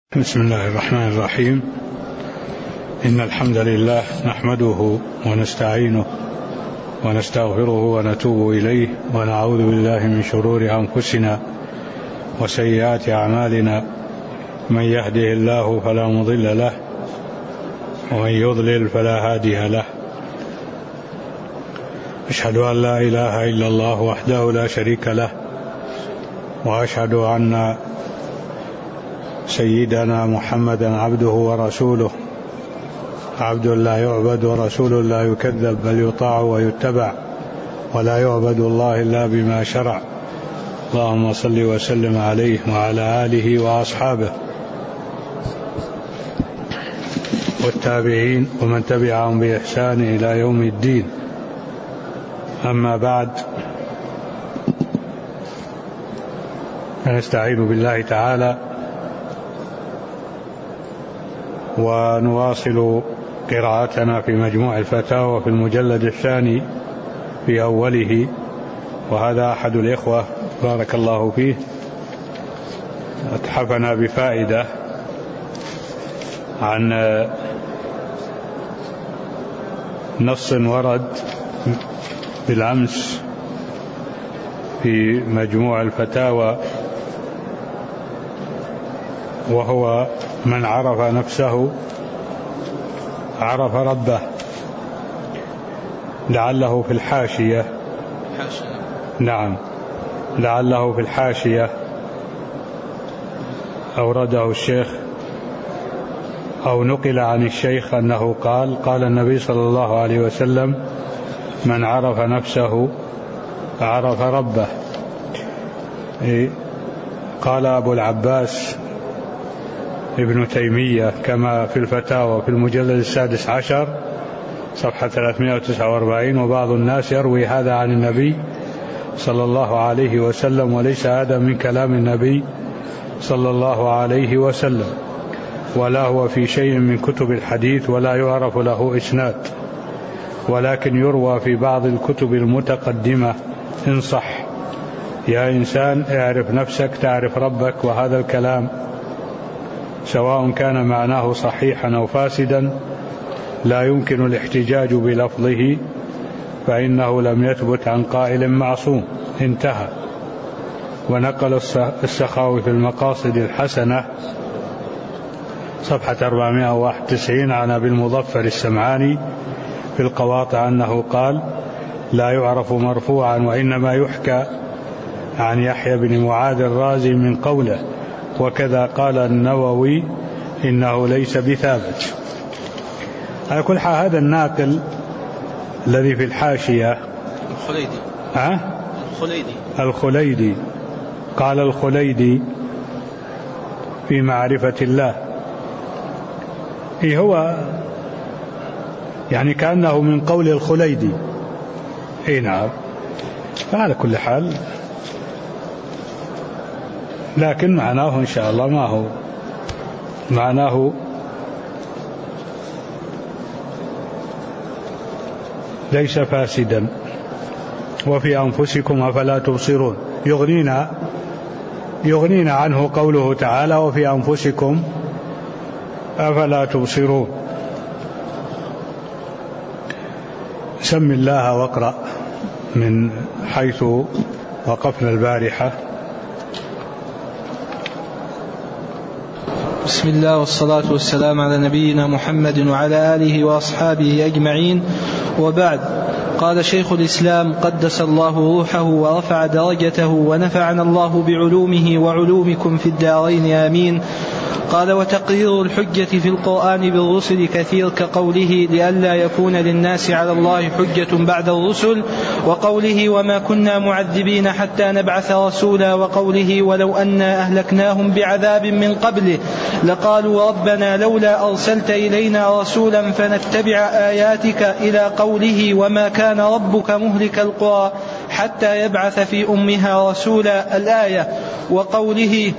بسم الله الرحمن الرحيم. إن الحمد لله نحمده ونستعينه ونستغفره ونتوب إليه ونعوذ بالله من شرور أنفسنا وسيئات أعمالنا، من يهده الله فلا مضل له ومن يضلل فلا هادي له. أشهد أن لا إله إلا الله وحده لا شريك له، وأشهد أن سيدنا محمدا عبده ورسوله، عبد لا يعبد ورسول لا يكذب، بل يطاع ويتبع، ولا يعبد الله إلا بما شرع. اللهم صل وسلم عليه وعلى آله وأصحابه والتابعين ومن تبعهم بإحسان إلى يوم الدين. أما بعد، فنستعين بالله تعالى ونواصل قراءتنا في مجموع الفتاوى في المجلد الثاني في أوله. وهذا أحد الإخوة بارك الله فيه أتحفنا بفائدة عن نص ورد بالأمس في مجموع الفتاوى، وهو: من عرف نفسه عرف ربه. لعله في الحاشية، نعم، لعله في الحاشية أورده الشيخ أو نقل عن الشيخ أنه قال النبي صلى الله عليه وسلم: من عرف نفسه عرف ربه. قال أبو العباس ابن تيمية كما في الفتاوى في المجلد 16 صفحة 349: وبعض الناس يروي هذا عن النبي صلى الله عليه وسلم، وليس هذا من كلام النبي صلى الله عليه وسلم، ولا هو في شيء من كتب الحديث، ولا يعرف له إسناد، ولكن يروى في بعض الكتب المتقدمة إن صح. يا إنسان اعرف نفسك تعرف ربك. وهذا الكلام سواء كان معناه صحيحا أو فاسدا لا يمكن الاحتجاج بلفظه، فإنه لم يثبت عن قائل معصوم. انتهى. ونقل السخاوي في المقاصد الحسنة صفحة 491 عن أبي المظفر السمعاني في القواطع أنه قال: لا يعرف مرفوعا، وإنما يحكى عن يحيى بن معاذ الرازي من قوله. وكذا قال النووي: إنه ليس بثابت. على كل حال، هذا الناقل الذي في الحاشية الخليدي قال الخليدي في معرفة الله، هو يعني كأنه من قول الخليدي. نعم. فعلى كل حال، لكن معناه إن شاء الله ما هو معناه ليس فاسدا. وفي أنفسكم أفلا تبصرون. يغنينا عنه قوله تعالى: وفي أنفسكم أفلا تبصرون. سم الله واقرأ من حيث وقفنا البارحة. بسم الله والصلاة والسلام على نبينا محمد وعلى آله وأصحابه أجمعين، وبعد. قال شيخ الإسلام قدس الله روحه ورفع درجته ونفعنا الله بعلومه وعلومكم في الدارين آمين. قال: وتقرير الحجة في القرآن بالرسل كثير، كقوله: لئلا يكون للناس على الله حجة بعد الرسل، وقوله: وما كنا معذبين حتى نبعث رسولا، وقوله: ولو أنا أهلكناهم بعذاب من قبله لقالوا ربنا لولا أرسلت إلينا رسولا فنتبع آياتك، إلى قوله: وما كان ربك مهلك القرى حتى يبعث في أمها رسولا، الآية. وقوله: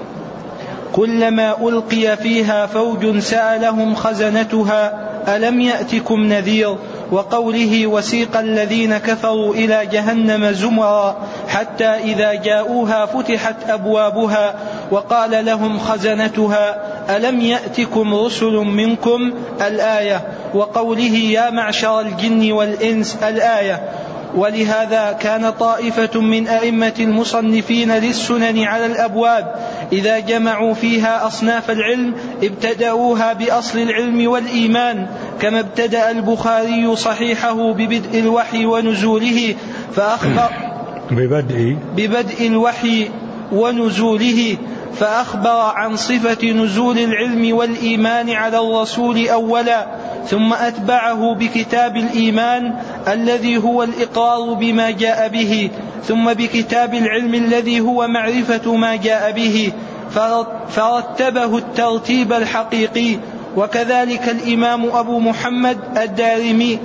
كلما ألقي فيها فوج سألهم خزنتها ألم يأتكم نذير. وقوله: وسيق الذين كفروا إلى جهنم زمرا حتى إذا جاءوها فتحت أبوابها وقال لهم خزنتها ألم يأتكم رسل منكم الآية، وقوله يا معشر الجن والإنس الآية. ولهذا كان طائفة من أئمة المصنفين للسنن على الأبواب إذا جمعوا فيها أصناف العلم ابتدأوها بأصل العلم والإيمان، كما ابتدأ البخاري صحيحه ببدء الوحي ونزوله فأخبر ببدء الوحي ونزوله فأخبر عن صفة نزول العلم والإيمان على الرسول أولا، ثم أتبعه بكتاب الإيمان الذي هو الإقرار بما جاء به، ثم بكتاب العلم الذي هو معرفة ما جاء به، فرتبه الترتيب الحقيقي. وكذلك الإمام أبو محمد الدارمي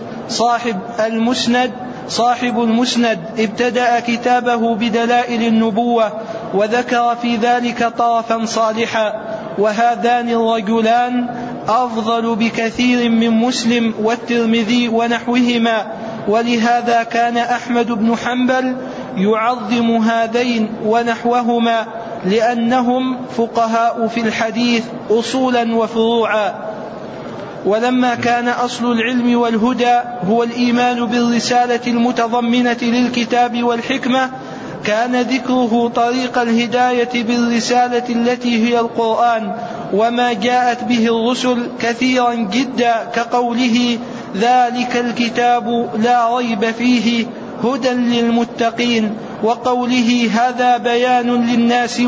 صاحب المسند ابتدأ كتابه بدلائل النبوة وذكر في ذلك طرفا صالحا، وهذان الرجلان أفضل بكثير من مسلم والترمذي ونحوهما. ولهذا كان أحمد بن حنبل يعظم هذين ونحوهما لأنهم فقهاء في الحديث أصولا وفروعا. ولما كان أصل العلم والهدى هو الإيمان بالرسالة المتضمنة للكتاب والحكمة، كان ذكره طريق الهداية بالرسالة التي هي القرآن وما جاءت به الرسل كثيرا جدا، كقوله ذلك الكتاب لا ريب فيه هدى للمتقين، وقوله هذا بيان للناس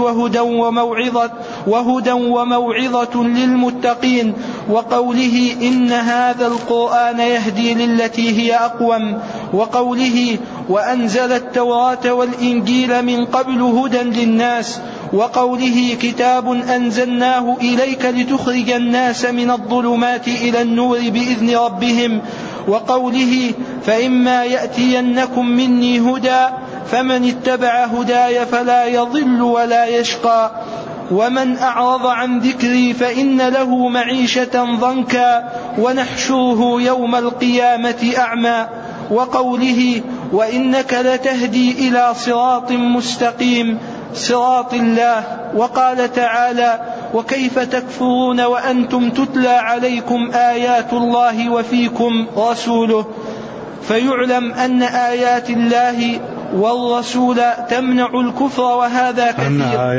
وهدى وموعظة للمتقين، وقوله إن هذا القرآن يهدي للتي هي أقوم، وقوله وأنزل التوراة والإنجيل من قبل هدى للناس، وقوله كتاب أنزلناه إليك لتخرج الناس من الظلمات إلى النور بإذن ربهم، وقوله فإما يأتينكم مني هدى فمن اتبع هداي فلا يضل ولا يشقى، ومن أعرض عن ذكري فإن له معيشة ضنكا ونحشره يوم القيامة أعمى، وقوله وإنك لتهدي إلى صراط مستقيم صراط الله. وقال تعالى وكيف تكفرون وأنتم تتلى عليكم آيات الله وفيكم رسوله. فيعلم أن آيات الله والرسول تمنع الكفر، وهذا كثير.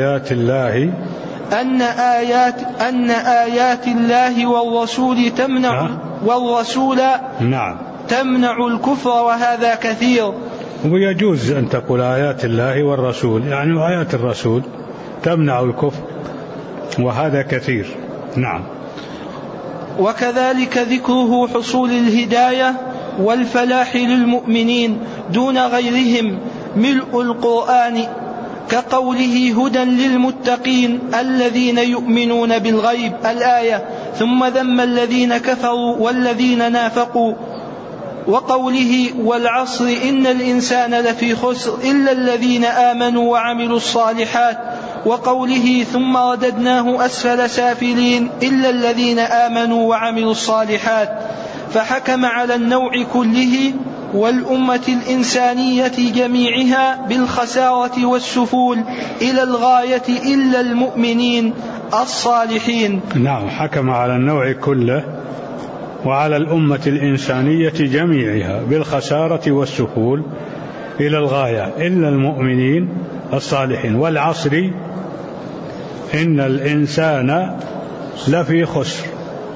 أن آيات الله والرسول تمنع والرسول تمنع الكفر، وهذا كثير. ويجوز أن تقول آيات الله والرسول، يعني آيات الرسول تمنع الكفر، وهذا كثير. نعم. وكذلك ذكره حصول الهداية والفلاح للمؤمنين دون غيرهم ملء القرآن، كقوله هدى للمتقين الذين يؤمنون بالغيب الآية، ثم ذم الذين كفروا والذين نافقوا، وقوله والعصر إن الإنسان لفي خسر إلا الذين آمنوا وعملوا الصالحات، وقوله ثم رددناه أسفل سافلين إلا الذين آمنوا وعملوا الصالحات. فحكم على النوع كله والأمة الإنسانية جميعها بالخسارة والسفول إلى الغاية إلا المؤمنين الصالحين. نعم، حكم على النوع كله وعلى الأمة الإنسانية جميعها بالخسارة والسفول إلى الغاية إلا المؤمنين الصالحين. والعصر إن الإنسان لفي خسر،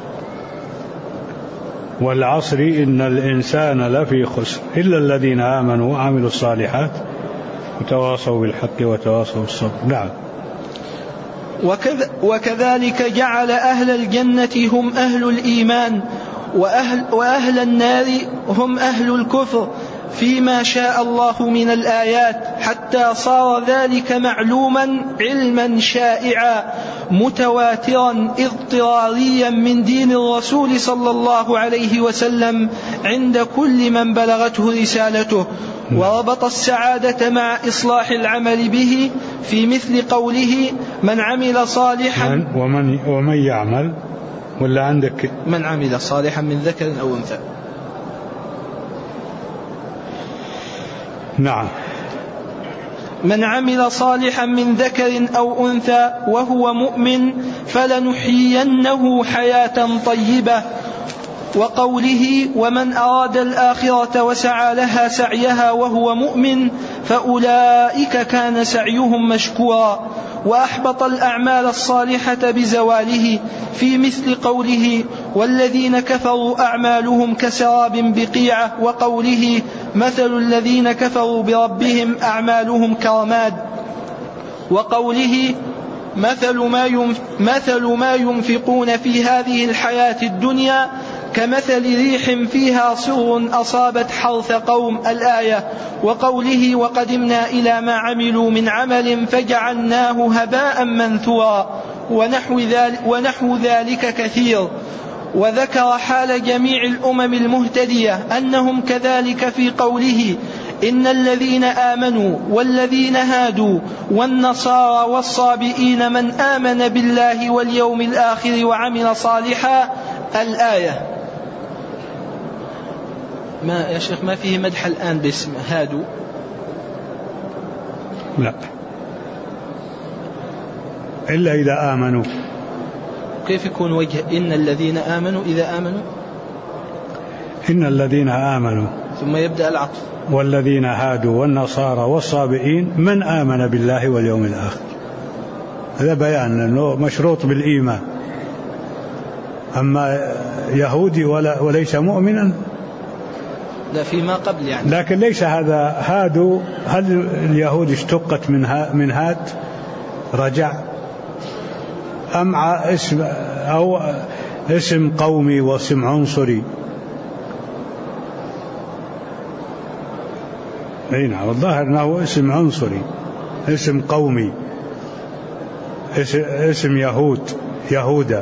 والعصر إن الإنسان لفي خسر إلا الذين آمنوا وعملوا الصالحات وتواصوا بالحق وتواصوا بالصبر. نعم. وكذلك جعل أهل الجنة هم أهل الإيمان وأهل النار هم أهل الكفر فيما شاء الله من الآيات، حتى صار ذلك معلوما علما شائعا متواترا اضطراريا من دين الرسول صلى الله عليه وسلم عند كل من بلغته رسالته. وربط السعادة مع إصلاح العمل به في مثل قوله من عمل صالحا ومن يعمل، ولا عندك من عمل صالحا من ذكر أو أنثى. نعم. من عمل صالحا من ذكر أو أنثى وهو مؤمن فلنحيينه حياة طيبة. وقوله ومن أراد الآخرة وسعى لها سعيها وهو مؤمن فأولئك كان سعيهم مشكورا. وأحبط الأعمال الصالحة بزواله في مثل قوله والذين كفروا أعمالهم كسراب بقيعة، وقوله مثل الذين كفروا بربهم أعمالهم كرماد، وقوله مثل ما ينفقون في هذه الحياة الدنيا كمثل ريح فيها صر أصابت حرث قوم الآية، وقوله وقدمنا إلى ما عملوا من عمل فجعلناه هباء منثورا، ونحو ذلك كثير. وذكر حال جميع الأمم المهتدية أنهم كذلك في قوله إن الذين آمنوا والذين هادوا والنصارى والصابئين من آمن بالله واليوم الآخر وعمل صالحا الآية. ما يا شيخ ما فيه مدح الآن باسم هادوا؟ لا، إلا إذا آمنوا. كيف يكون وجه إن الذين آمنوا إذا آمنوا؟ إن الذين آمنوا ثم يبدأ العطف والذين هادوا والنصارى والصابئين من آمن بالله واليوم الآخر. هذا بيان أنه مشروط بالإيمان. أما يهودي وليس مؤمنا لا فيما قبل يعني. لكن ليس هذا هادوا. هل اليهود اشتقت من هاد رجع أم اسم أو اسم قومي واسم عنصري؟ نعم، الظاهر أنه اسم عنصري، اسم قومي، اسم يهودا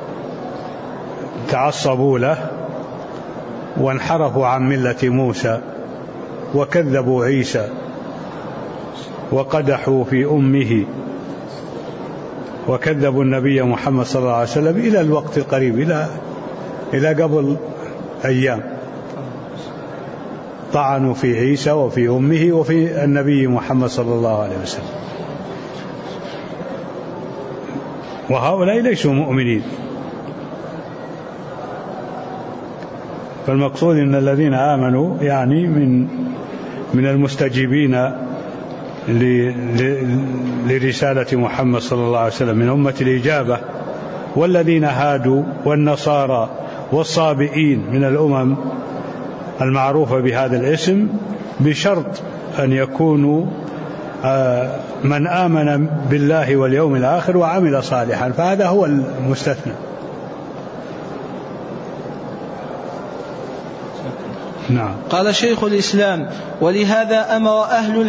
تعصبوا له وانحرفوا عن ملة موسى وكذبوا عيسى وقدحوا في أمه وكذبوا النبي محمد صلى الله عليه وسلم إلى الوقت القريب، إلى قبل أيام طعنوا في عيسى وفي أمه وفي النبي محمد صلى الله عليه وسلم، وهؤلاء ليسوا مؤمنين. فالمقصود أن الذين آمنوا يعني من المستجيبين لرسالة محمد صلى الله عليه وسلم من أمة الإجابة، والذين هادوا والنصارى والصابئين من الأمم المعروفة بهذا الاسم، بشرط أن يكونوا من آمن بالله واليوم الآخر وعمل صالحا، فهذا هو المستثنى. نعم. قال شيخ الإسلام ولهذا أمر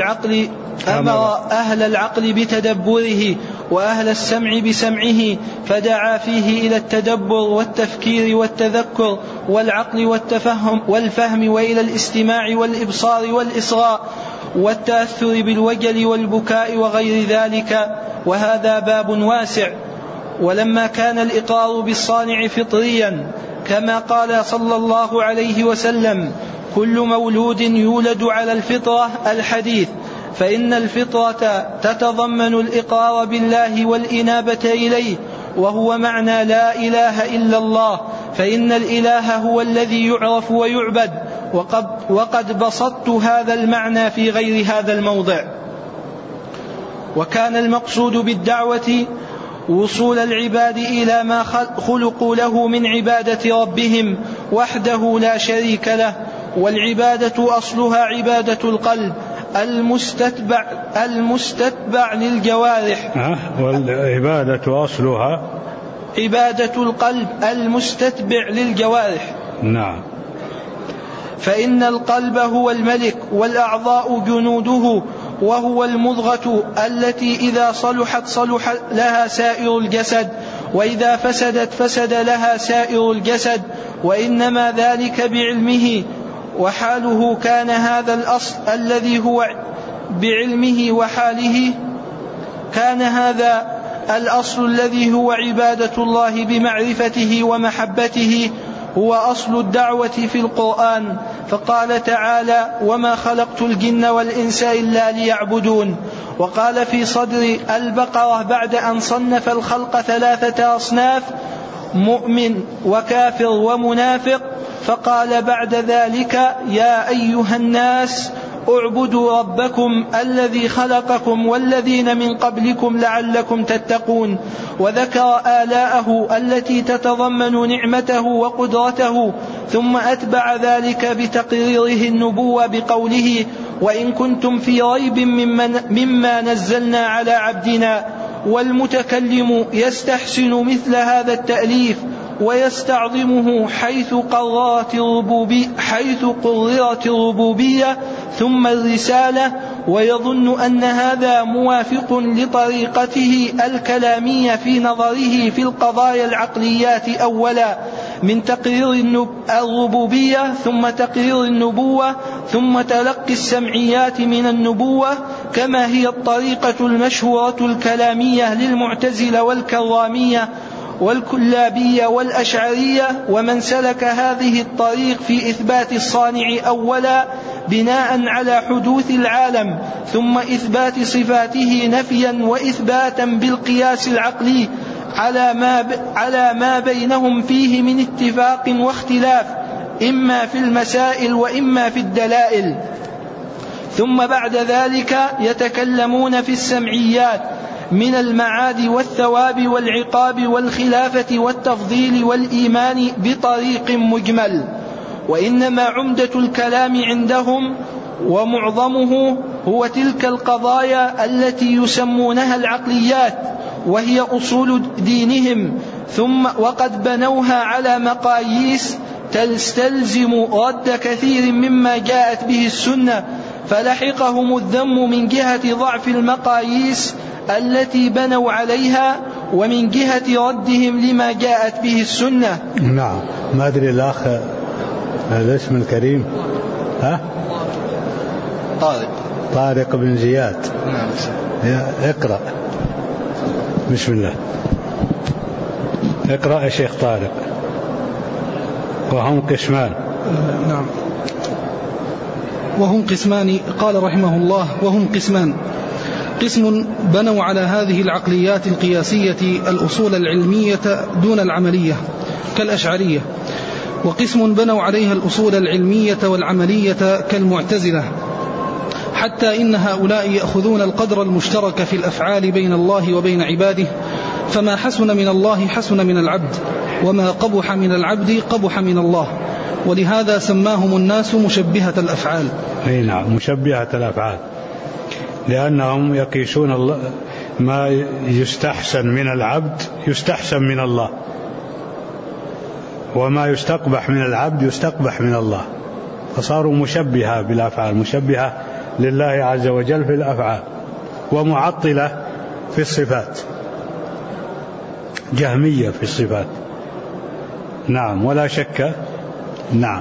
أهل العقل بتدبره وأهل السمع بسمعه، فدعا فيه إلى التدبر والتفكير والتذكر والعقل والفهم وإلى الاستماع والإبصار والإصغاء والتأثر بالوجل والبكاء وغير ذلك، وهذا باب واسع. ولما كان الإقرار بالصانع فطريا كما قال صلى الله عليه وسلم كل مولود يولد على الفطرة الحديث، فإن الفطرة تتضمن الإقرار بالله والإنابة إليه، وهو معنى لا إله إلا الله، فإن الإله هو الذي يعرف ويعبد، وقد بسطت هذا المعنى في غير هذا الموضع. وكان المقصود بالدعوة وصول العباد إلى ما خلقوا له من عبادة ربهم وحده لا شريك له، والعبادة أصلها عبادة القلب المستتبع للجوارح. والعبادة أصلها عبادة القلب المستتبع للجوارح. نعم. فإن القلب هو الملك والأعضاء جنوده، وهو المضغة التي إذا صلحت صلح لها سائر الجسد، وإذا فسدت فسد لها سائر الجسد، وإنما ذلك بعلمه وحاله. كان هذا الأصل الذي هو بعلمه وحاله، كان هذا الأصل الذي هو عبادة الله بمعرفته ومحبته هو أصل الدعوة في القرآن، فقال تعالى: وما خلقت الجن والإنس إلا ليعبدون. وقال في صدر البقرة بعد أن صنف الخلق 3 أصناف: مؤمن وكافر ومنافق، فقال بعد ذلك: يا أيها الناس اعبدوا ربكم الذي خلقكم والذين من قبلكم لعلكم تتقون. وذكر آلاءه التي تتضمن نعمته وقدرته، ثم أتبع ذلك بتقريره النبوة بقوله: وإن كنتم في ريب مما نزلنا على عبدنا. والمتكلم يستحسن مثل هذا التأليف ويستعظمه حيث قررت الربوبية ثم الرسالة، ويظن أن هذا موافق لطريقته الكلامية في نظره في القضايا العقليات أولا، من تقرير الربوبية ثم تقرير النبوة ثم تلقي السمعيات من النبوة، كما هي الطريقة المشهورة الكلامية للمعتزلة والكرامية والكلابية والأشعرية. ومن سلك هذه الطريق في إثبات الصانع أولا بناء على حدوث العالم، ثم إثبات صفاته نفيا وإثباتا بالقياس العقلي على ما بينهم فيه من اتفاق واختلاف، إما في المسائل وإما في الدلائل، ثم بعد ذلك يتكلمون في السمعيات من المعاد والثواب والعقاب والخلافة والتفضيل والإيمان بطريق مجمل. وإنما عمدة الكلام عندهم ومعظمه هو تلك القضايا التي يسمونها العقليات، وهي أصول دينهم، وقد بنوها على مقاييس تستلزم رد كثير مما جاءت به السنة، فلحقهم الذم من جهة ضعف المقاييس التي بنوا عليها ومن جهة ردهم لما جاءت به السنة. نعم. ما أدري الأخ الاسم الكريم طارق بن زياد. نعم. اقرأ. بسم الله. اقرأ يا شيخ طارق. وهم قسمان. نعم. وهم قسمان. قال رحمه الله: وهم قسمان: قسم بنوا على هذه العقليات القياسية الأصول العلمية دون العملية كالأشعرية، وقسم بنوا عليها الأصول العلمية والعملية كالمعتزلة، حتى إن هؤلاء يأخذون القدر المشترك في الأفعال بين الله وبين عباده، فما حسن من الله حسن من العبد، وما قبح من العبد قبح من الله، ولهذا سماهم الناس مشبهة الأفعال. أي نعم، مشبهة الأفعال، لأنهم يقيسون ما يستحسن من العبد يستحسن من الله، وما يستقبح من العبد يستقبح من الله، فصاروا مشبهة بالأفعال، مشبهة لله عز وجل في الأفعال، ومعطلة في الصفات، جهمية في الصفات. نعم، ولا شك. نعم.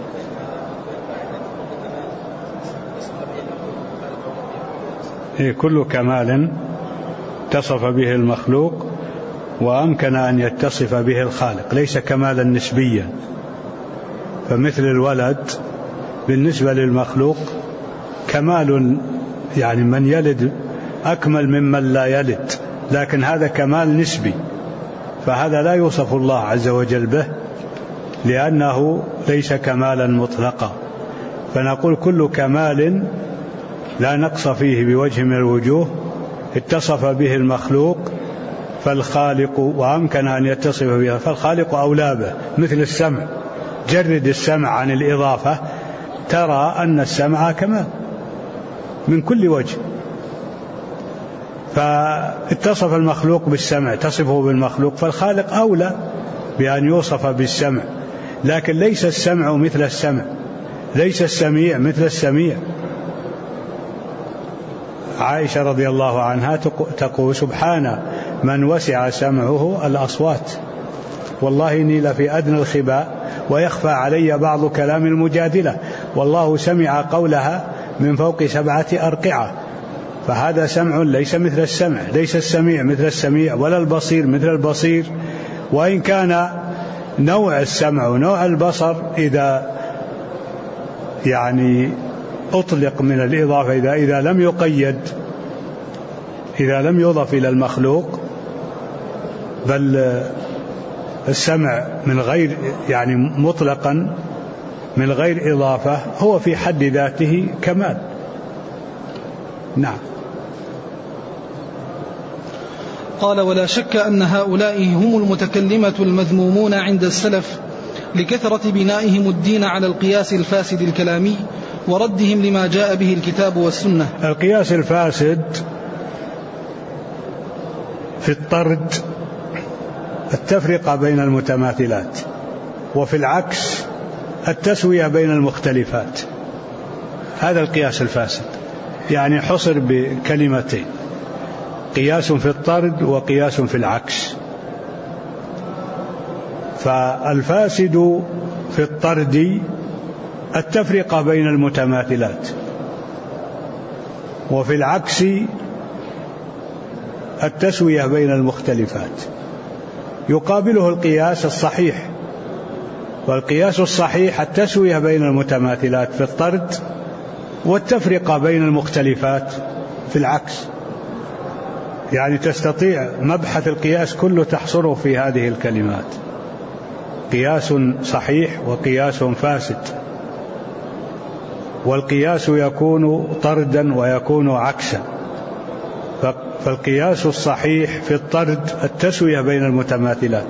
كل كمال اتصف به المخلوق وأمكن أن يتصف به الخالق، ليس كمالا نسبيا، فمثل الولد بالنسبة للمخلوق كمال، يعني من يلد أكمل ممن لا يلد، لكن هذا كمال نسبي، فهذا لا يوصف الله عز وجل به لأنه ليس كمالا مطلقا. فنقول كل كمال لا نقص فيه بوجه من الوجوه اتصف به المخلوق فالخالق وأمكن أن يتصف به، فالخالق أولى به، مثل السمع، جرد السمع عن الإضافة ترى أن السمع كمال من كل وجه، فاتصف المخلوق بالسمع تصفه بالمخلوق، فالخالق أولى بأن يوصف بالسمع، لكن ليس السمع مثل السمع، ليس السميع مثل السميع. عائشة رضي الله عنها تقول: سبحان من وسع سمعه الأصوات، والله إني لفي أدنى الخباء ويخفى علي بعض كلام المجادلة، والله سمع قولها من فوق 7 أرقعة. فهذا سمع ليس مثل السمع، ليس السميع مثل السميع، ولا البصير مثل البصير، وإن كان نوع السمع ونوع البصر إذا يعني أطلق من الإضافة إذا لم يقيد، إذا لم يضف إلى المخلوق، بل السمع من غير يعني مطلقا من غير إضافة هو في حد ذاته كمال. نعم. قال: ولا شك أن هؤلاء هم المتكلمة المذمومون عند السلف لكثرة بنائهم الدين على القياس الفاسد الكلامي وردهم لما جاء به الكتاب والسنة. القياس الفاسد في الطرد التفرقة بين المتماثلات، وفي العكس التسوية بين المختلفات. هذا القياس الفاسد، يعني حصر بكلمتين: قياس في الطرد وقياس في العكس. فالفاسد في الطرد التفرقة بين المتماثلات، وفي العكس التسوية بين المختلفات. يقابله القياس الصحيح، والقياس الصحيح التسوية بين المتماثلات في الطرد والتفرقة بين المختلفات في العكس. يعني تستطيع مبحث القياس كله تحصره في هذه الكلمات: قياس صحيح وقياس فاسد. والقياس يكون طردا ويكون عكسا. فالقياس الصحيح في الطرد التسوية بين المتماثلات،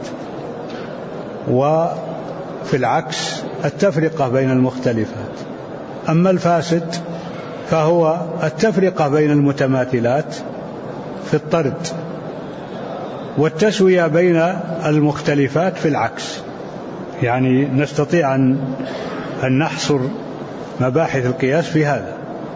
وفي العكس التفرقة بين المختلفات. أما الفاسد فهو التفرقة بين المتماثلات في الطرد والتسوية بين المختلفات في العكس. يعني نستطيع أن نحصر مباحث القياس في هذا.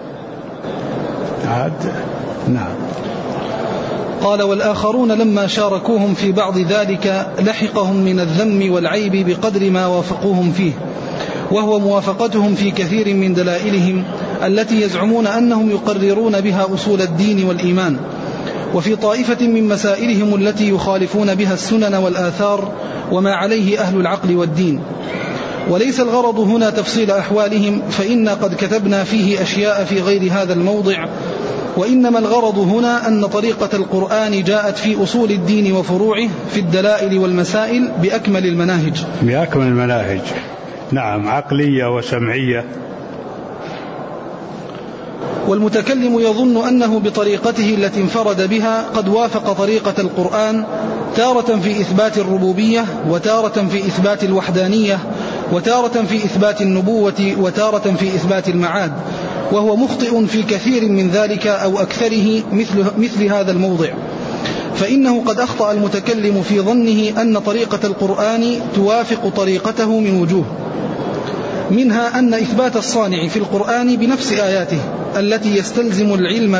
نعم. قال: والآخرون لما شاركوهم في بعض ذلك لحقهم من الذم والعيب بقدر ما وافقوهم فيه، وهو موافقتهم في كثير من دلائلهم التي يزعمون أنهم يقررون بها أصول الدين والإيمان، وفي طائفة من مسائلهم التي يخالفون بها السنن والآثار وما عليه أهل العقل والدين. وليس الغرض هنا تفصيل أحوالهم، فإنا قد كتبنا فيه أشياء في غير هذا الموضع، وإنما الغرض هنا أن طريقة القرآن جاءت في أصول الدين وفروعه في الدلائل والمسائل بأكمل المناهج. بأكمل المناهج، نعم، عقلية وسمعية. والمتكلم يظن أنه بطريقته التي انفرد بها قد وافق طريقة القرآن تارة في إثبات الربوبية، وتارة في إثبات الوحدانية، وتارة في إثبات النبوة، وتارة في إثبات المعاد، وهو مخطئ في كثير من ذلك أو أكثره مثل هذا الموضع. فإنه قد أخطأ المتكلم في ظنه أن طريقة القرآن توافق طريقته من وجوه، منها أن إثبات الصانع في القرآن بنفس آياته التي يستلزم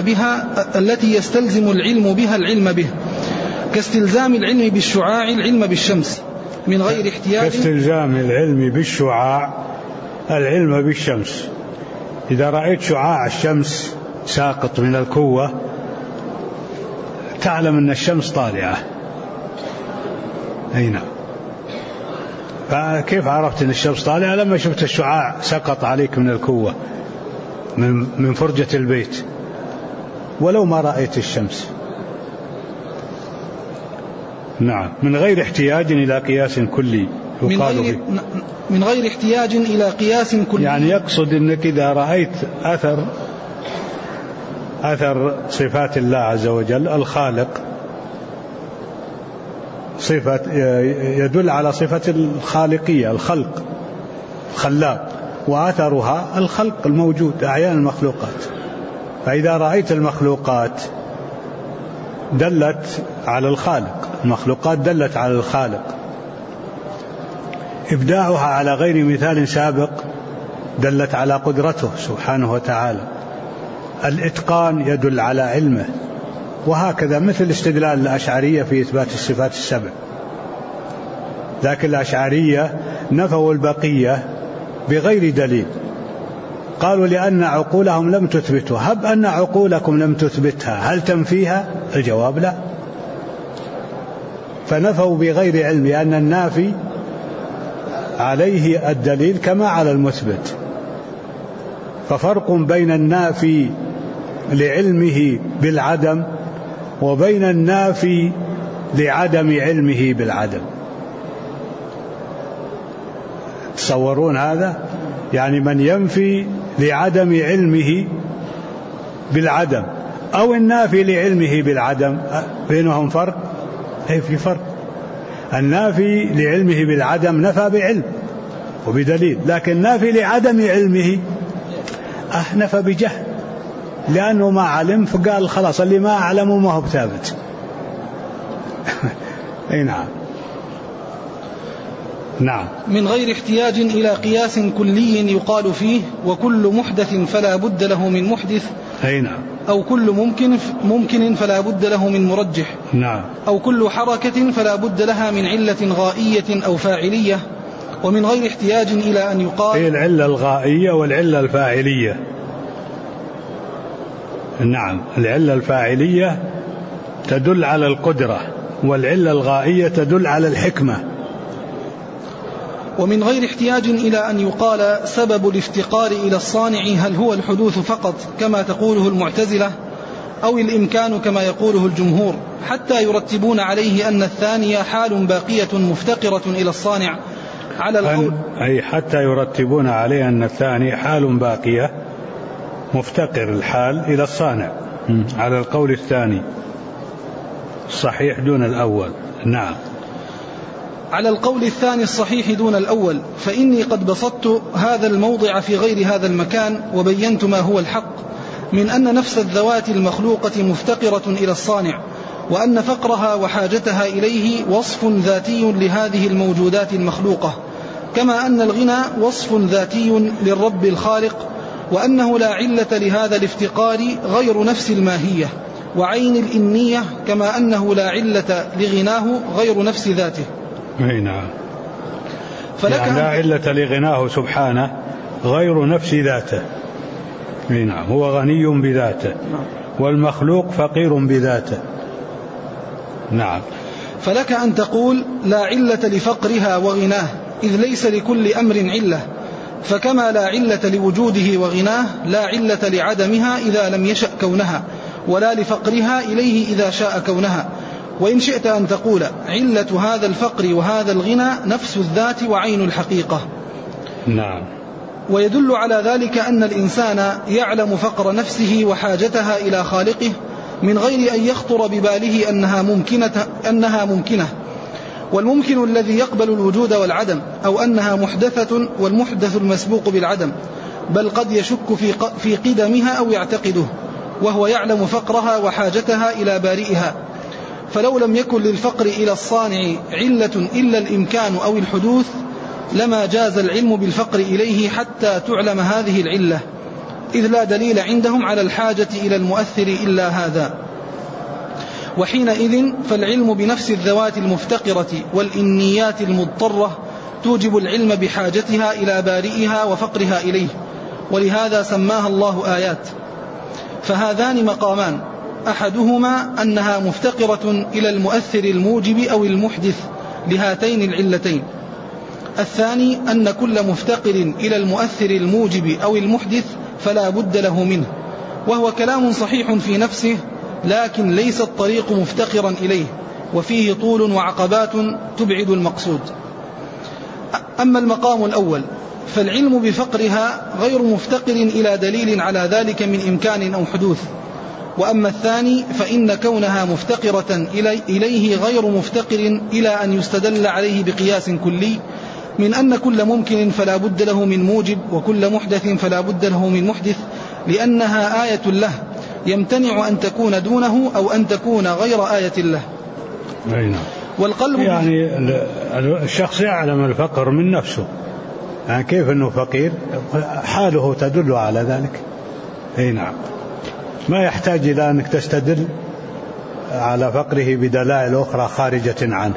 العلم بها العلم به، كاستلزام العلم بالشعاع العلم بالشمس من غير احتياج. كاستلزام العلم بالشعاع العلم بالشمس. إذا رأيت شعاع الشمس ساقط من الكوة تعلم أن الشمس طالعة. أين؟ فكيف عرفت أن الشمس طالعة؟ لما شفت الشعاع سقط عليك من الكوة من فرجة البيت، ولو ما رأيت الشمس. نعم، من غير احتياج إلى قياس كلي. من غير احتياج إلى قياس كلي، يعني يقصد أنك إذا رأيت أثر صفات الله عز وجل الخالق، صفة يدل على صفة الخالقية، الخلق، الخلاق، وأثرها الخلق الموجود، أعيان المخلوقات. فإذا رأيت المخلوقات دلت على الخالق، المخلوقات دلت على الخالق، إبداعها على غير مثال سابق دلت على قدرته سبحانه وتعالى، الإتقان يدل على علمه، وهكذا. مثل استدلال الأشعرية في إثبات الصفات السبع، لكن الأشعرية نفوا البقية بغير دليل، قالوا لأن عقولهم لم تثبتها. هب أن عقولكم لم تثبتها، هل تنفيها؟ الجواب لا. فنفوا بغير علم، لأن النافي عليه الدليل كما على المثبت. ففرق بين النافي لعلمه بالعدم وبين النافي لعدم علمه بالعدم. تصورون هذا؟ يعني من ينفي لعدم علمه بالعدم أو النافي لعلمه بالعدم، بينهم فرق؟ أي في فرق. النافي لعلمه بالعدم نفى بعلم وبدليل، لكن النافي لعدم علمه نفى بجهل، لأنه ما علم فقال خلاص اللي ما أعلمه ما هو ثابت. أي نعم. نعم. من غير احتياج إلى قياس كلي يقال فيه وكل محدث فلا بد له من محدث. أي نعم. أو كل ممكن فلا بد له من مرجح. نعم. أو كل حركة فلا بد لها من علة غائية أو فاعلية. ومن غير احتياج إلى أن يقال هي العلة الغائية والعلة الفاعلية. نعم. العلة الفاعلية تدل على القدرة، والعلة الغائية تدل على الحكمة. ومن غير احتياج إلى أن يقال سبب الافتقار إلى الصانع هل هو الحدوث فقط كما تقوله المعتزلة أو الإمكان كما يقوله الجمهور، حتى يرتبون عليه أن الثانية حال باقية مفتقرة إلى الصانع على القول، أي حتى يرتبون عليه أن الثاني حال باقية مفتقر الحال إلى الصانع على القول الثاني الصحيح دون الأول. نعم. على القول الثاني الصحيح دون الأول، فإني قد بسطت هذا الموضع في غير هذا المكان وبينت ما هو الحق من أن نفس الذوات المخلوقة مفتقرة إلى الصانع، وأن فقرها وحاجتها إليه وصف ذاتي لهذه الموجودات المخلوقة، كما أن الغنى وصف ذاتي للرب الخالق، وأنه لا علة لهذا الافتقار غير نفس الماهية وعين الإنية، كما أنه لا علة لغناه غير نفس ذاته. نعم. يعني لا علة لغناه سبحانه غير نفس ذاته. نعم. هو غني بذاته والمخلوق فقير بذاته. نعم. فلك أن تقول لا علة لفقرها وغناه، إذ ليس لكل أمر علة، فكما لا علة لوجوده وغناه لا علة لعدمها إذا لم يشأ كونها، ولا لفقرها إليه إذا شاء كونها. وإن شئت أن تقول علة هذا الفقر وهذا الغنى نفس الذات وعين الحقيقة. نعم. ويدل على ذلك أن الإنسان يعلم فقر نفسه وحاجتها إلى خالقه من غير أن يخطر بباله أنها ممكنة، والممكن الذي يقبل الوجود والعدم، أو أنها محدثة والمحدث المسبوق بالعدم، بل قد يشك في قدمها أو يعتقده، وهو يعلم فقرها وحاجتها إلى بارئها. فلو لم يكن للفقر إلى الصانع علة إلا الإمكان أو الحدوث لما جاز العلم بالفقر إليه حتى تعلم هذه العلة، إذ لا دليل عندهم على الحاجة إلى المؤثر إلا هذا. وحينئذ فالعلم بنفس الذوات المفتقرة والإنيات المضطرة توجب العلم بحاجتها إلى بارئها وفقرها إليه، ولهذا سماها الله آيات. فهذان مقامان، أحدهما أنها مفتقرة إلى المؤثر الموجب أو المحدث لهاتين العلتين، الثاني أن كل مفتقر إلى المؤثر الموجب أو المحدث فلا بد له منه، وهو كلام صحيح في نفسه، لكن ليس الطريق مفتقرا إليه، وفيه طول وعقبات تبعد المقصود. أما المقام الأول فالعلم بفقرها غير مفتقر إلى دليل على ذلك من إمكان أو حدوث. وأما الثاني فإن كونها مفتقرة إليه غير مفتقر إلى أن يستدل عليه بقياس كلي من أن كل ممكن فلا بد له من موجب وكل محدث فلا بد له من محدث، لأنها آية له يمتنع أن تكون دونه أو أن تكون غير آية له. والقلب يعني الشخص يعلم الفقر من نفسه، يعني كيف أنه فقير حاله تدل على ذلك. أي نعم. ما يحتاج إلى أنك تستدل على فقره بدلائل أخرى خارجة عنه،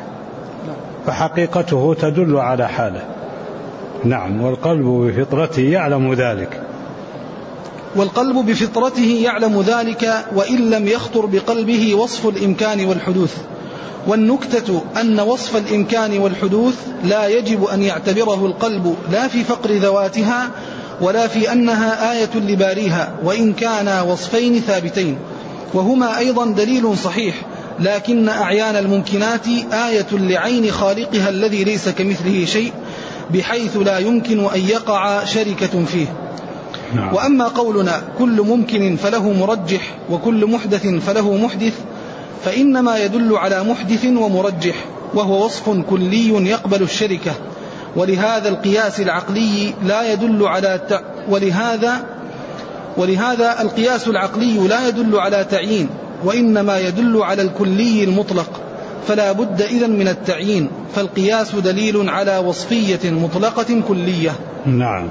فحقيقته تدل على حاله. نعم. والقلب بفطرته يعلم ذلك. والقلب بفطرته يعلم ذلك وإن لم يخطر بقلبه وصف الإمكان والحدوث. والنكتة أن وصف الإمكان والحدوث لا يجب أن يعتبره القلب لا في فقر ذواتها ولا في أنها آية لباريها، وإن كانا وصفين ثابتين، وهما أيضا دليل صحيح، لكن أعيان الممكنات آية لعين خالقها الذي ليس كمثله شيء، بحيث لا يمكن أن يقع شركة فيه. وأما قولنا كل ممكن فله مرجح وكل محدث فله محدث، فإنما يدل على محدث ومرجح، وهو وصف كلي يقبل الشركة، ولهذا القياس العقلي لا يدل على ولهذا القياس العقلي لا يدل على تعيين، وإنما يدل على الكلي المطلق، فلا بد إذن من التعيين، فالقياس دليل على وصفية مطلقة كلية. نعم.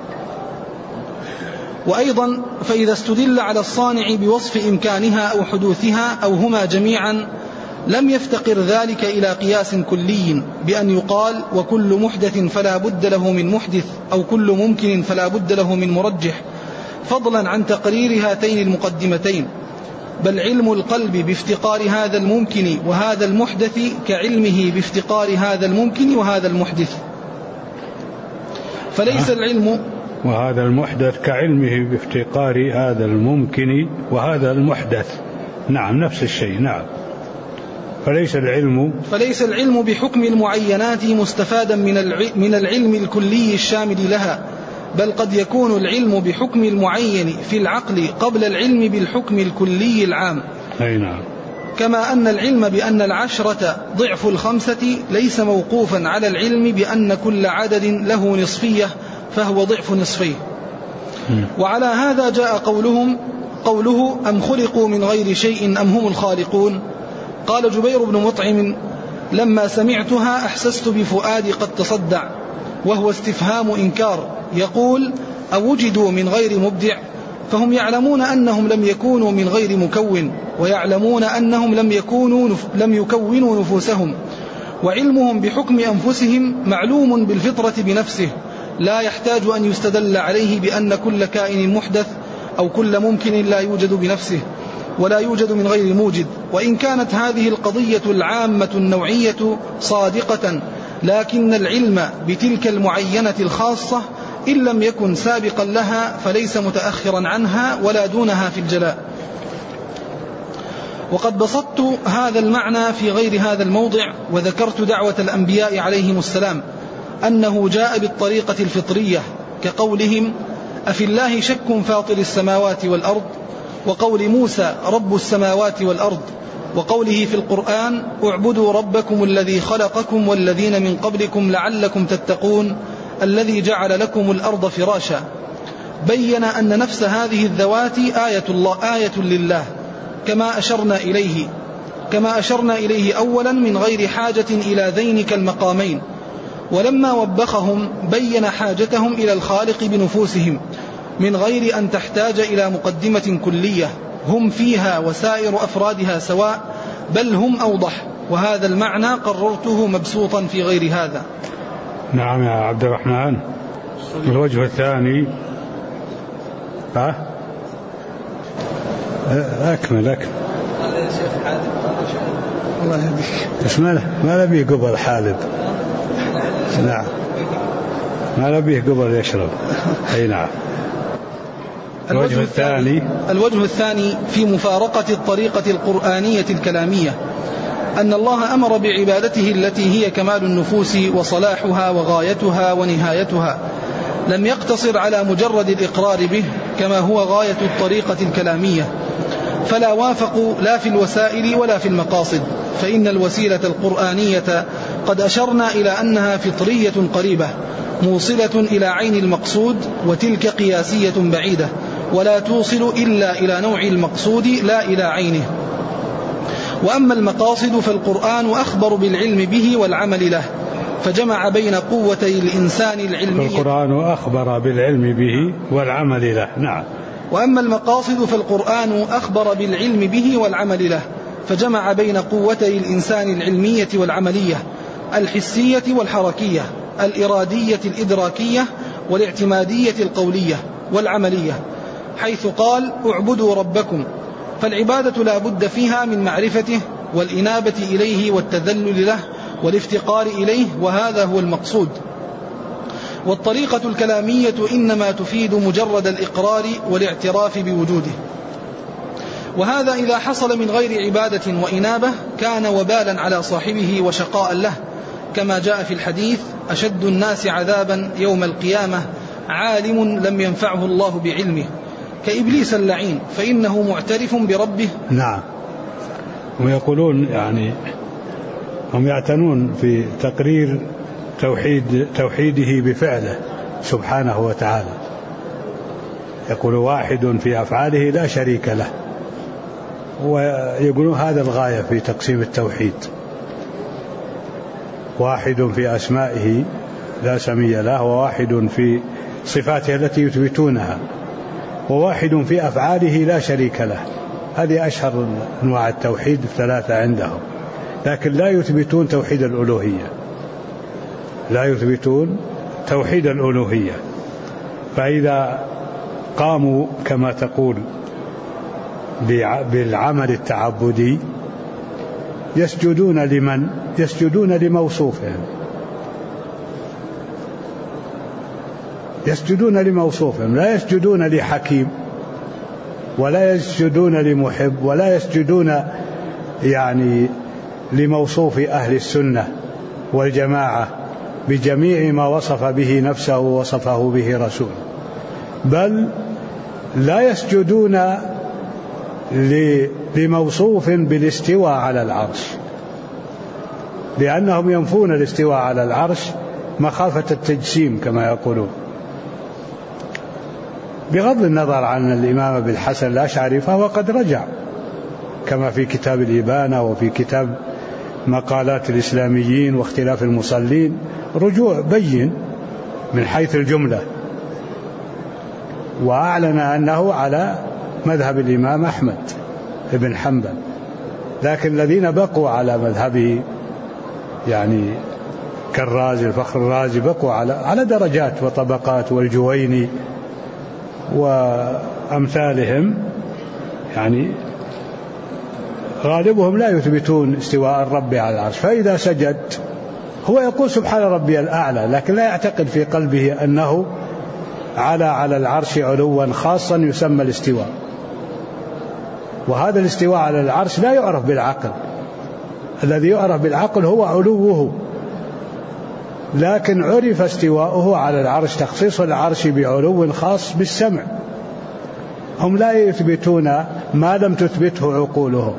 وأيضا فإذا استدل على الصانع بوصف إمكانها أو حدوثها أو هما جميعا، لم يفتقر ذلك إلى قياس كلي بأن يقال وكل محدث فلا بد له من محدث، أو كل ممكن فلا بد له من مرجح، فضلا عن تقرير هاتين المقدمتين، بل علم القلب بافتقار هذا الممكن وهذا المحدث كعلمه بافتقار هذا الممكن وهذا المحدث. فليس العلم وهذا المحدث كعلمه بافتقار هذا الممكن وهذا المحدث. نعم، نفس الشيء. نعم. فليس العلم بحكم المعينات مستفادا من العلم الكلي الشامل لها، بل قد يكون العلم بحكم المعين في العقل قبل العلم بالحكم الكلي العام. أي نعم. كما أن العلم بأن 10 ضعف 5 ليس موقوفا على العلم بأن كل عدد له نصفية فهو ضعف نصفيه. وعلى هذا جاء قوله أم خلقوا من غير شيء أم هم الخالقون. قال جبير بن مطعم لما سمعتها أحسست بفؤادي قد تصدع، وهو استفهام إنكار، يقول أوجدوا من غير مبدع، فهم يعلمون أنهم لم يكونوا من غير مكون، ويعلمون أنهم لم يكونوا نفوسهم، وعلمهم بحكم أنفسهم معلوم بالفطرة بنفسه، لا يحتاج أن يستدل عليه بأن كل كائن محدث أو كل ممكن لا يوجد بنفسه ولا يوجد من غير موجد. وإن كانت هذه القضية العامة النوعية صادقة، لكن العلم بتلك المعينة الخاصة إن لم يكن سابقا لها فليس متأخرا عنها ولا دونها في الجلاء. وقد بسطت هذا المعنى في غير هذا الموضع، وذكرت دعوة الأنبياء عليهم السلام أنه جاء بالطريقة الفطرية، كقولهم أفي الله شك فاطر السماوات والأرض، وقول موسى رب السماوات والأرض، وقوله في القرآن اعبدوا ربكم الذي خلقكم والذين من قبلكم لعلكم تتقون الذي جعل لكم الأرض فراشا. بين أن نفس هذه الذوات آية لله، كما أشرنا إليه أولا من غير حاجة إلى ذينك المقامين. ولما وبخهم بين حاجتهم إلى الخالق بنفوسهم من غير أن تحتاج إلى مقدمة كلية هم فيها وسائر أفرادها سواء، بل هم أوضح، وهذا المعنى قررته مبسوطا في غير هذا. نعم يا عبد الرحمن. الوجه الثاني أكمل الله يهديك. اسمه ما نبيه قبل حالب. نعم، ما نبيه قبل يشرب. أي نعم. الوجه الثاني في مفارقة الطريقة القرآنية الكلامية أن الله أمر بعبادته التي هي كمال النفوس وصلاحها وغايتها ونهايتها، لم يقتصر على مجرد الإقرار به كما هو غاية الطريقة الكلامية، فلا وافقوا لا في الوسائل ولا في المقاصد، فإن الوسيلة القرآنية قد أشرنا إلى أنها فطرية قريبة موصلة إلى عين المقصود، وتلك قياسية بعيدة ولا توصل إلا إلى نوع المقصود لا إلى عينه. وأما المقاصد فالقرآن أخبر بالعلم به والعمل له، فجمع بين قوتي الإنسان العلمية. القرآن أخبر بالعلم به والعمل له. نعم. وأما المقاصد فالقرآن أخبر بالعلم به والعمل له، فجمع بين قوتي الإنسان العلمية والعملية، الحسية والحركية، الإرادية الإدراكية والاعتمادية القولية والعملية، حيث قال اعبدوا ربكم، فالعبادة لا بد فيها من معرفته والإنابة إليه والتذلل له والافتقار إليه، وهذا هو المقصود. والطريقة الكلامية إنما تفيد مجرد الإقرار والاعتراف بوجوده، وهذا إذا حصل من غير عبادة وإنابة كان وبالا على صاحبه وشقاء له، كما جاء في الحديث: أشد الناس عذابا يوم القيامة عالم لم ينفعه الله بعلمه، كإبليس اللعين، فإنه معترف بربه. نعم. ويقولون يعني هم يعتنون في تقرير توحيده بفعله سبحانه وتعالى، يقول واحد في أفعاله لا شريك له، ويقولون هذا الغاية في تقسيم التوحيد، واحد في أسمائه لا سمي له، وواحد في صفاته التي يثبتونها، وواحد في أفعاله لا شريك له. هذه أشهر أنواع التوحيد الثلاثة عندهم، لكن لا يثبتون توحيد الألوهية، لا يثبتون توحيد الألوهية. فإذا قاموا كما تقول بالعمل التعبدي يسجدون لمن؟ يسجدون لموصوفهم، يسجدون لموصوفهم، لا يسجدون لحكيم ولا يسجدون لمحب ولا يسجدون يعني لموصوف أهل السنة والجماعة بجميع ما وصف به نفسه ووصفه به رسوله، بل لا يسجدون لموصوف بالاستواء على العرش، لأنهم ينفون الاستواء على العرش مخافة التجسيم كما يقولون، بغض النظر عن الإمام أبي الحسن الأشعري فهو قد رجع كما في كتاب الإبانة وفي كتاب مقالات الإسلاميين واختلاف المصلين، رجوع بين من حيث الجملة، وأعلن أنه على مذهب الإمام أحمد بن حنبل. لكن الذين بقوا على مذهبه يعني كالرازي الفخر الرازي بقوا على درجات وطبقات، والجويني وأمثالهم يعني غالبهم لا يثبتون استواء الرب على العرش. فإذا سجد هو يقول سبحان ربي الأعلى، لكن لا يعتقد في قلبه أنه على العرش علوا خاصا يسمى الاستواء، وهذا الاستواء على العرش لا يعرف بالعقل، الذي يعرف بالعقل هو علوه، لكن عرف استواؤه على العرش تخصيص العرش بعلو خاص بالسمع. هم لا يثبتون ما لم تثبته عقولهم.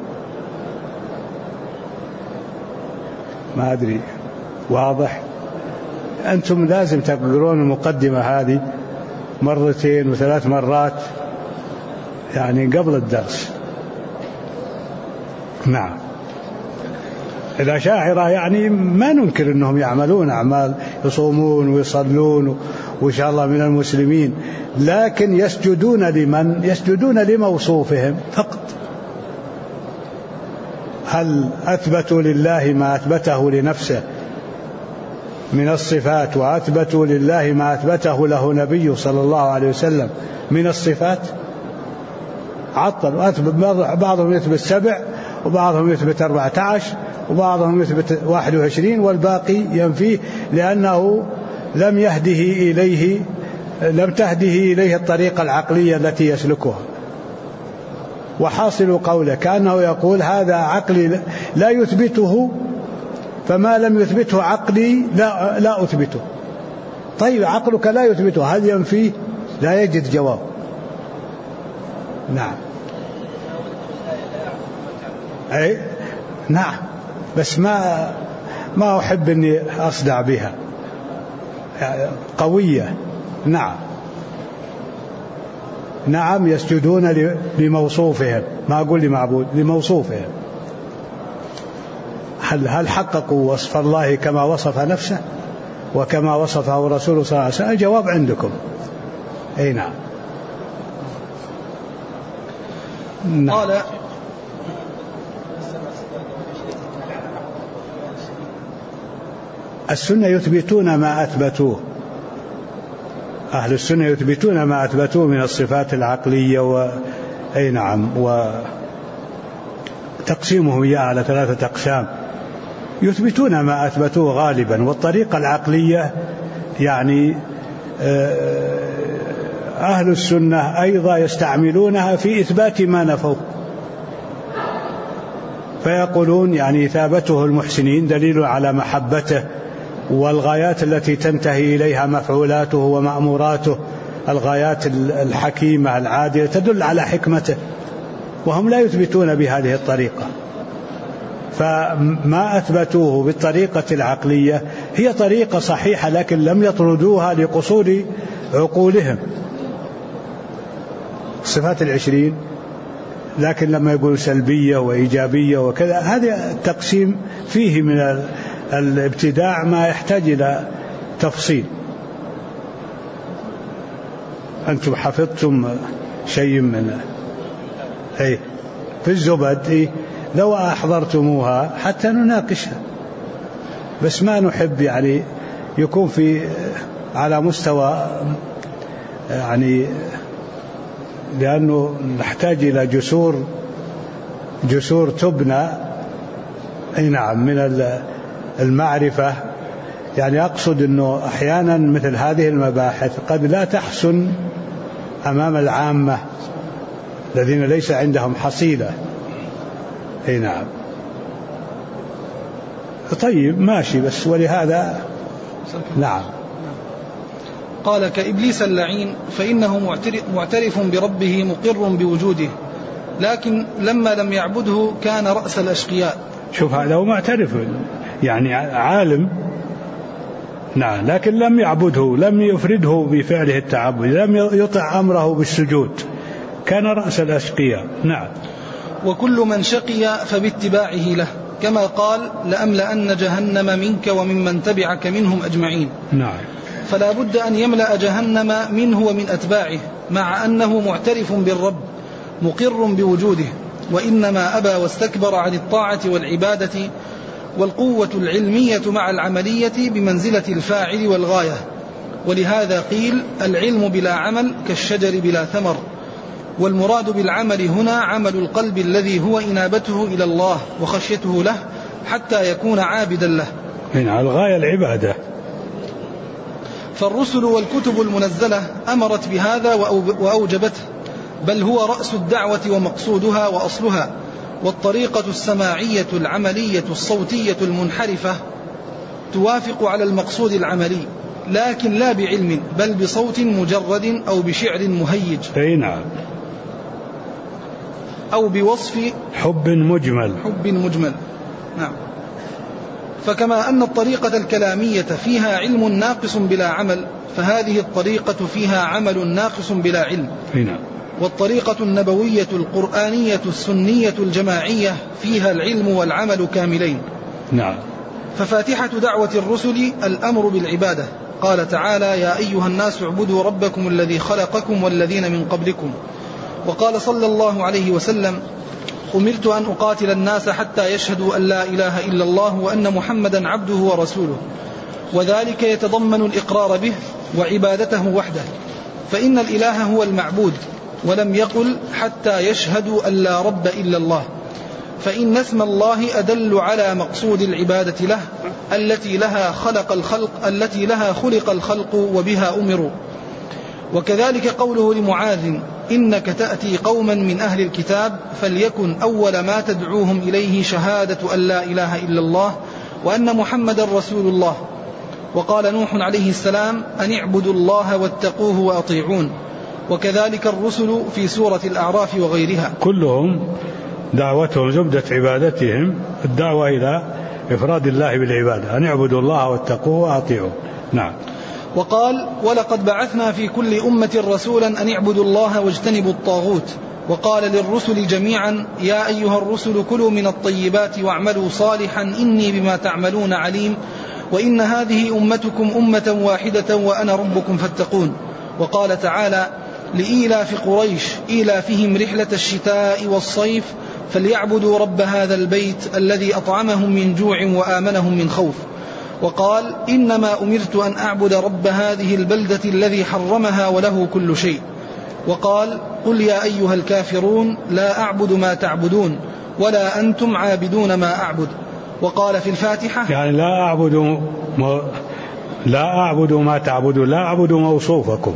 ما أدري واضح؟ أنتم لازم تقرون المقدمة هذه مرتين وثلاث مرات يعني قبل الدرس. نعم. الأشاعرة يعني ما ننكر أنهم يعملون أعمال، يصومون ويصلون وإن شاء الله من المسلمين، لكن يسجدون لمن؟ يسجدون لموصوفهم فقط. هل أثبتوا لله ما أثبته لنفسه من الصفات، وأثبتوا لله ما أثبته له نبي صلى الله عليه وسلم من الصفات؟ عطل. بعضهم يثبت 7 وبعضهم يثبت 14 وبعضهم يثبت 21 والباقي ينفيه، لأنه لم تهده إليه الطريقة العقلية التي يسلكها. وحاصل قوله كأنه يقول هذا عقلي لا يثبته، فما لم يثبته عقلي لا أثبته. طيب عقلك لا يثبته، هل ينفيه؟ لا يجد جواب. نعم. أي نعم، بس ما أحب أني أصدع بها، قوية. نعم نعم، يسجدون لموصوفهم، ما أقول لمعبود، لموصوفهم. هل حققوا وصف الله كما وصف نفسه وكما وصفه رسوله صلى الله عليه وسلم؟ الجواب عندكم. أي نعم. قال السنة يثبتون ما أثبتوه، أهل السنة يثبتون ما أثبتوه من الصفات العقلية أي نعم، وتقسيمهم إياه على 3 أقسام. يثبتون ما أثبتوه غالبا، والطريقة العقلية يعني أهل السنة أيضا يستعملونها في إثبات ما نفوا، فيقولون يعني إثابته المحسنين دليل على محبته، والغايات التي تنتهي إليها مفعولاته ومأموراته الغايات الحكيمة العادلة تدل على حكمته، وهم لا يثبتون بهذه الطريقة. فما أثبتوه بالطريقة العقلية هي طريقة صحيحة، لكن لم يطردوها لقصور عقولهم. الصفات 20، لكن لما يقول سلبية وإيجابية وكذا، هذا التقسيم فيه من الابتداع ما يحتاج إلى تفصيل. أنتم حفظتم شيء من في الزبد، لو أحضرتموها حتى نناقشها، بس ما نحب يعني يكون في على مستوى يعني، لأنه نحتاج إلى جسور تبنى نعم من المعرفة. يعني أقصد أنه أحيانا مثل هذه المباحث قد لا تحسن أمام العامة الذين ليس عندهم حصيلة. نعم طيب ماشي، بس ولهذا نعم. قال كإبليس اللعين فإنه معترف بربه مقر بوجوده، لكن لما لم يعبده كان رأس الأشقياء. شوف هذا هو معترف، يعني عالم نعم، لكن لم يعبده، لم يفرده بفعله التعبد، لم يطع أمره بالسجود، كان رأس الأشقياء. نعم. وكل من شقي فباتباعه له، كما قال لأملأن جهنم منك وممن تبعك منهم أجمعين. نعم. فلا بد أن يملأ جهنم منه ومن أتباعه، مع أنه معترف بالرب مقر بوجوده، وإنما أبى واستكبر عن الطاعة والعبادة. والقوة العلمية مع العملية بمنزلة الفاعل والغاية، ولهذا قيل العلم بلا عمل كالشجر بلا ثمر. والمراد بالعمل هنا عمل القلب الذي هو إنابته إلى الله وخشيته له حتى يكون عابدا له. هنا الغاية العبادة. فالرسل والكتب المنزلة أمرت بهذا وأوجبته، بل هو رأس الدعوة ومقصودها وأصلها. والطريقة السماعية العملية الصوتية المنحرفة توافق على المقصود العملي، لكن لا بعلم، بل بصوت مجرد أو بشعر مهيج. نعم. أو بوصف حب مجمل. نعم. فكما أن الطريقة الكلامية فيها علم ناقص بلا عمل، فهذه الطريقة فيها عمل ناقص بلا علم. نعم. والطريقة النبوية القرآنية السنية الجماعية فيها العلم والعمل كاملين. نعم. ففاتحة دعوة الرسل الأمر بالعبادة. قال تعالى يا أيها الناس اعبدوا ربكم الذي خلقكم والذين من قبلكم. وقال صلى الله عليه وسلم أمرت أن أقاتل الناس حتى يشهدوا أن لا إله إلا الله وأن محمدا عبده ورسوله، وذلك يتضمن الإقرار به وعبادته وحده، فإن الإله هو المعبود، ولم يقل حتى يشهدوا أن لا رب إلا الله، فإن اسم الله أدل على مقصود العبادة له التي لها خلق الخلق وبها أمروا. وكذلك قوله لمعاذ إنك تأتي قوما من أهل الكتاب فليكن أول ما تدعوهم إليه شهادة أن لا إله إلا الله وأن محمد رسول الله. وقال نوح عليه السلام أن اعبدوا الله واتقوه وأطيعون. وكذلك الرسل في سورة الأعراف وغيرها كلهم دعوتهم زبدة عبادتهم الدعوة إلى إفراد الله بالعبادة، أن اعبدوا الله واتقوه وأطيعوه. نعم. وقال ولقد بعثنا في كل أمة رسولا أن اعبدوا الله واجتنبوا الطاغوت. وقال للرسل جميعا يا أيها الرسل كلوا من الطيبات واعملوا صالحا إني بما تعملون عليم وإن هذه أمتكم أمة واحدة وأنا ربكم فاتقون. وقال تعالى لإيلاف قريش إيلافهم رحلة الشتاء والصيف فليعبدوا رب هذا البيت الذي أطعمهم من جوع وآمنهم من خوف. وقال إنما أمرت أن أعبد رب هذه البلدة الذي حرمها وله كل شيء. وقال قل يا أيها الكافرون لا أعبد ما تعبدون ولا أنتم عابدون ما أعبد. وقال في الفاتحة يعني لا أعبد لا أعبد ما تعبدون، لا أعبد موصوفكم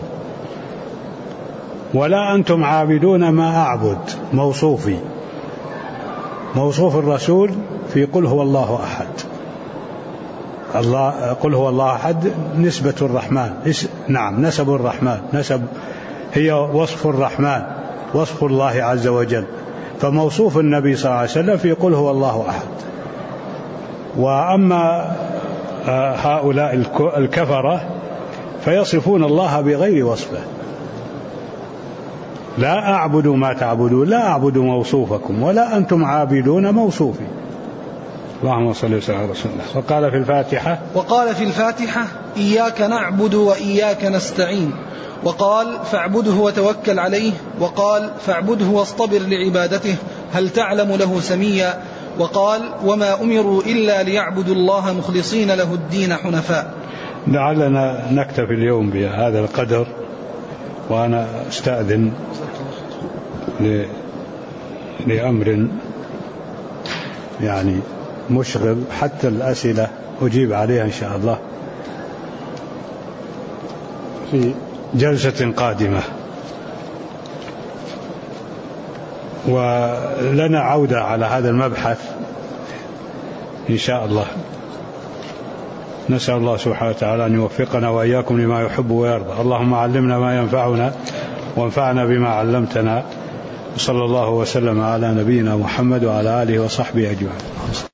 ولا أنتم عابدون ما أعبد موصوفي. موصوف الرسول في قل هو الله أحد. الله قل هو الله أحد نسبة الرحمن، نعم نسب الرحمن، نسب هي وصف الرحمن، وصف الله عز وجل. فموصوف النبي صلى الله عليه وسلم في قل هو الله أحد. وأما هؤلاء الكفرة فيصفون الله بغير وصفه. لا أعبد ما تعبدون، لا أعبد موصوفكم ولا أنتم عابدون موصوفي. اللهم صل وسلم على رسول الله. وقال في الفاتحة إياك نعبد وإياك نستعين. وقال فاعبده وتوكل عليه. وقال فاعبده واصطبر لعبادته هل تعلم له سميا. وقال وما أمروا إلا ليعبدوا الله مخلصين له الدين حنفاء. لعلنا نكتفي اليوم بهذا القدر، وأنا أستأذن لأمر يعني مشغل، حتى الأسئلة أجيب عليها إن شاء الله في جلسة قادمة. ولنا عودة على هذا المبحث إن شاء الله. نسأل الله سبحانه وتعالى أن يوفقنا وإياكم لما يحب ويرضى. اللهم علمنا ما ينفعنا وانفعنا بما علمتنا. صلى الله وسلم على نبينا محمد وعلى آله وصحبه أجمعين.